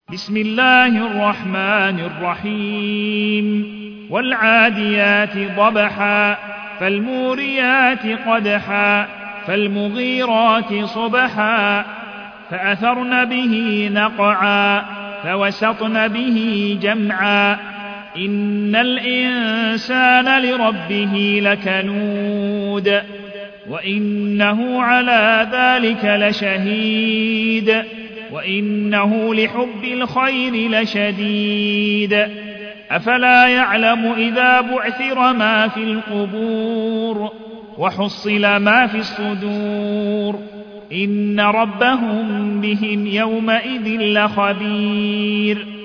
بسم الله الرحمن الرحيم والعاديات ضبحا فالموريات قدحا فالمغيرات صبحا فأثرن به نقعا فوسطن به جمعا إن الإنسان لربه لكنود وإنه على ذلك لشهيد وإنه لحب الخير لشديد أفلا يعلم إذا بعثر ما في القبور وحصل ما في الصدور إن ربهم بهم يومئذ لخبير